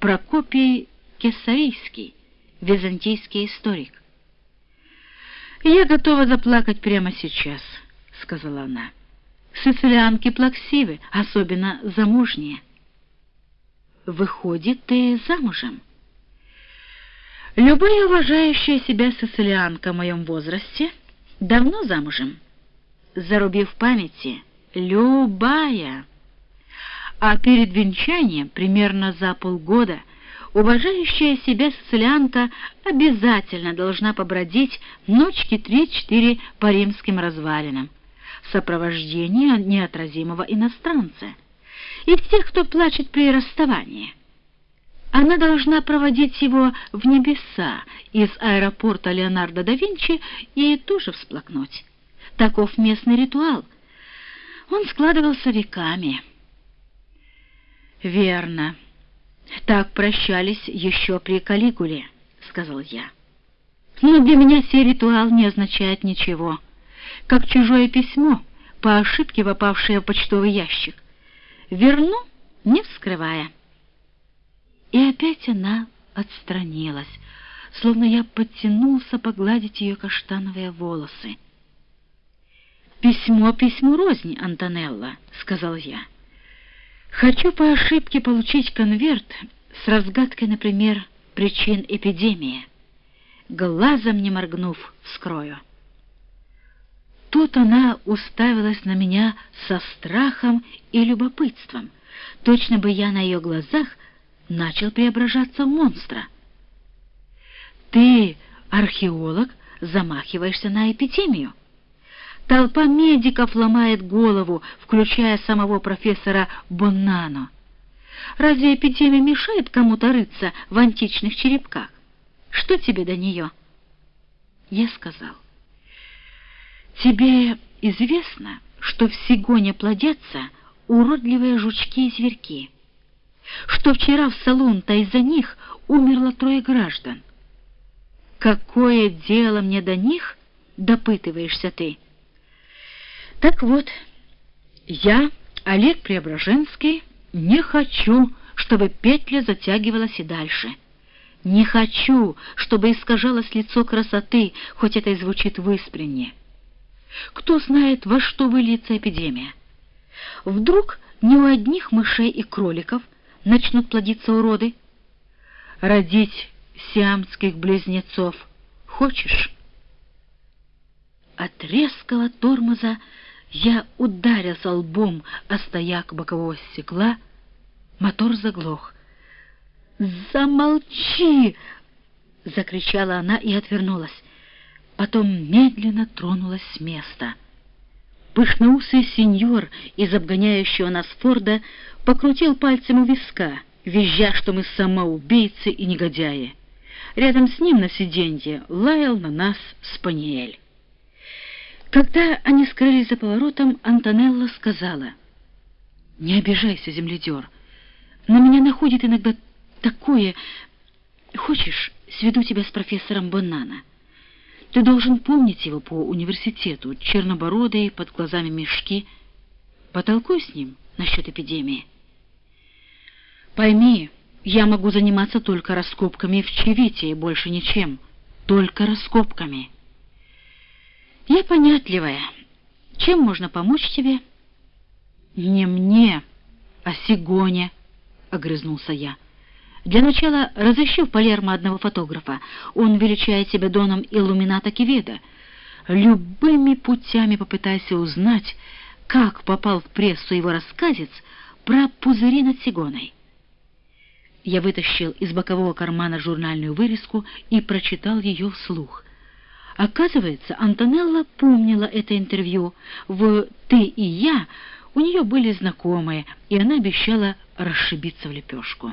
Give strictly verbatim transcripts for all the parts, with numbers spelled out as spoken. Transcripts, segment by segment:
Прокопий Кесарийский, византийский историк. «Я готова заплакать прямо сейчас», — сказала она. «Сицилианки плаксивы, особенно замужние». «Выходит, ты замужем?» «Любая уважающая себя сицилианка в моем возрасте давно замужем. Зарубив памяти, любая. А перед венчанием, примерно за полгода, уважающая себя сицилианка обязательно должна побродить ночки три-четыре по римским развалинам в сопровождении неотразимого иностранца и тех, кто плачет при расставании. Она должна проводить его в небеса из аэропорта Леонардо да Винчи и тоже всплакнуть. Таков местный ритуал. Он складывался веками». «Верно. Так прощались еще при Калигуле», — сказал я. «Но для меня сей ритуал не означает ничего, как чужое письмо, по ошибке попавшее в почтовый ящик. Верну, не вскрывая». И опять она отстранилась, словно я подтянулся погладить ее каштановые волосы. «Письмо письму рознь, Антонелла», — сказал я. «Хочу по ошибке получить конверт с разгадкой, например, причин эпидемии. Глазом не моргнув, вскрою». Тут она уставилась на меня со страхом и любопытством. Точно бы я на ее глазах начал преображаться в монстра. «Ты, археолог, замахиваешься на эпидемию. Толпа медиков ломает голову, включая самого профессора Боннано. Разве эпидемия мешает кому-то рыться в античных черепках? Что тебе до нее?» Я сказал: «Тебе известно, что в Сигоне плодятся уродливые жучки и зверьки, что вчера в Салунто из-за них умерло трое граждан? Какое дело мне до них, допытываешься ты? Так вот, я, Олег Преображенский, не хочу, чтобы петля затягивалась и дальше. Не хочу, чтобы искажалось лицо красоты, хоть это и звучит выспренне. Кто знает, во что выльется эпидемия? Вдруг не у одних мышей и кроликов начнут плодиться уроды? Родить сиамских близнецов хочешь?» От резкого тормоза я ударился лбом о стояк бокового стекла. Мотор заглох. «Замолчи!» — закричала она и отвернулась. Потом медленно тронулась с места. Пышноусый сеньор из обгоняющего нас Форда покрутил пальцем у виска, визжа, что мы самоубийцы и негодяи. Рядом с ним на сиденье лаял на нас спаниель. Когда они скрылись за поворотом, Антонелла сказала: «Не обижайся, земледер. На меня находит иногда такое... Хочешь, сведу тебя с профессором Боннано? Ты должен помнить его по университету, чернобородый, под глазами мешки. Потолкуй с ним насчет эпидемии. Пойми, я могу заниматься только раскопками в Чивите и больше ничем. Только раскопками. Я понятливая. Чем можно помочь тебе?» «Не мне, а Сигоне», — огрызнулся я. «Для начала разыщи в Палермо одного фотографа. Он величает себя доном Иллумината Киведа. Любыми путями попытайся узнать, как попал в прессу его рассказец про пузыри над Сигоной». Я вытащил из бокового кармана журнальную вырезку и прочитал ее вслух. Оказывается, Антонелла помнила это интервью. В «Ты и я» у нее были знакомые, и она обещала расшибиться в лепешку.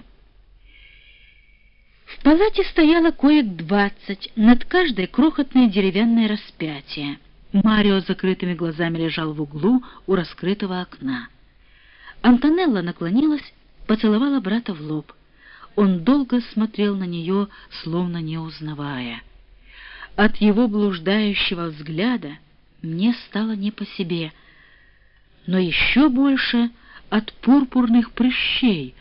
В палате стояло коек двадцать, над каждой крохотное деревянное распятие. Марио с закрытыми глазами лежал в углу у раскрытого окна. Антонелла наклонилась, поцеловала брата в лоб. Он долго смотрел на нее, словно не узнавая. От его блуждающего взгляда мне стало не по себе, но еще больше от пурпурных прыщей,